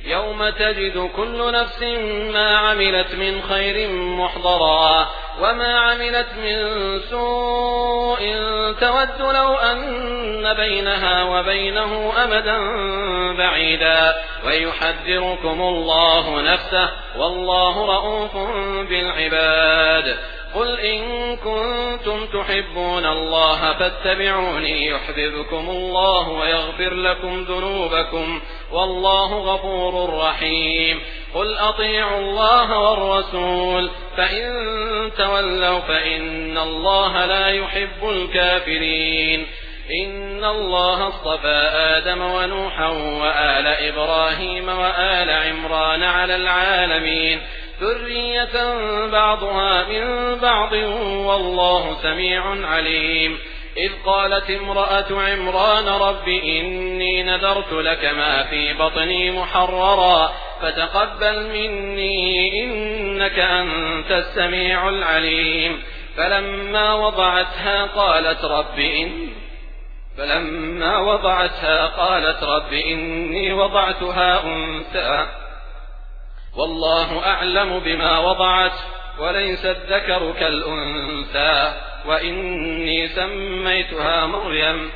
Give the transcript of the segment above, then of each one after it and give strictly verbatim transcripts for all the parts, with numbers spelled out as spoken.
يوم تجد كل نفس ما عملت من خير محضرا وما عملت من سوء تود لو أن بينها وبينه أمدا بعيدا ويحذركم الله نفسه والله رءوف بالعباد. قل إن كنتم تحبون الله فاتبعوني يحببكم الله ويغفر لكم ذنوبكم والله غفور رحيم. قل أطيعوا الله والرسول فإن تولوا فإن الله لا يحب الكافرين. إن الله اصطفى آدم ونوحا وآل إبراهيم وآل عمران على العالمين ذرية بعضها من بعض والله سميع عليم. إذ قالت امرأة عمران رب إني نذرت لك ما في بطني محررا فتقبل مني إنك أنت السميع العليم. فلما وضعتها قالت رب إن فلما وضعتها قالت رب إني وضعتها أنثى والله أعلم بما وضعت وليس الذكر كالأنثى وإني سميتها مريم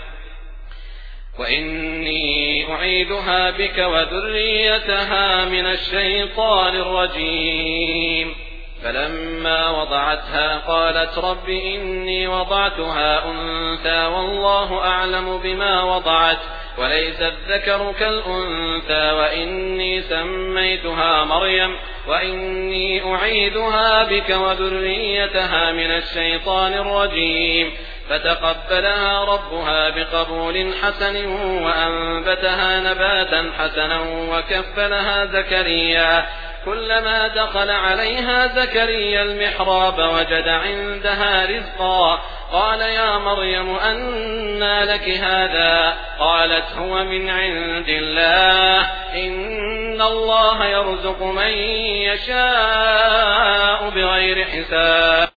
وإني أعيدها بك وذريتها من الشيطان الرجيم. فلما وضعتها قالت رب إني وضعتها أنثى والله أعلم بما وضعت وليس الذكر كالأنثى وإني سميتها مريم وإني أعيدها بك وذريتها من الشيطان الرجيم. فتقبلها ربها بقبول حسن وأنبتها نباتا حسنا وكفلها زكريا كلما دخل عليها زكريا المحراب وجد عندها رزقا قال يا مريم أنى لك هذا قالت هو من عند الله إن الله يرزق من يشاء بغير حساب.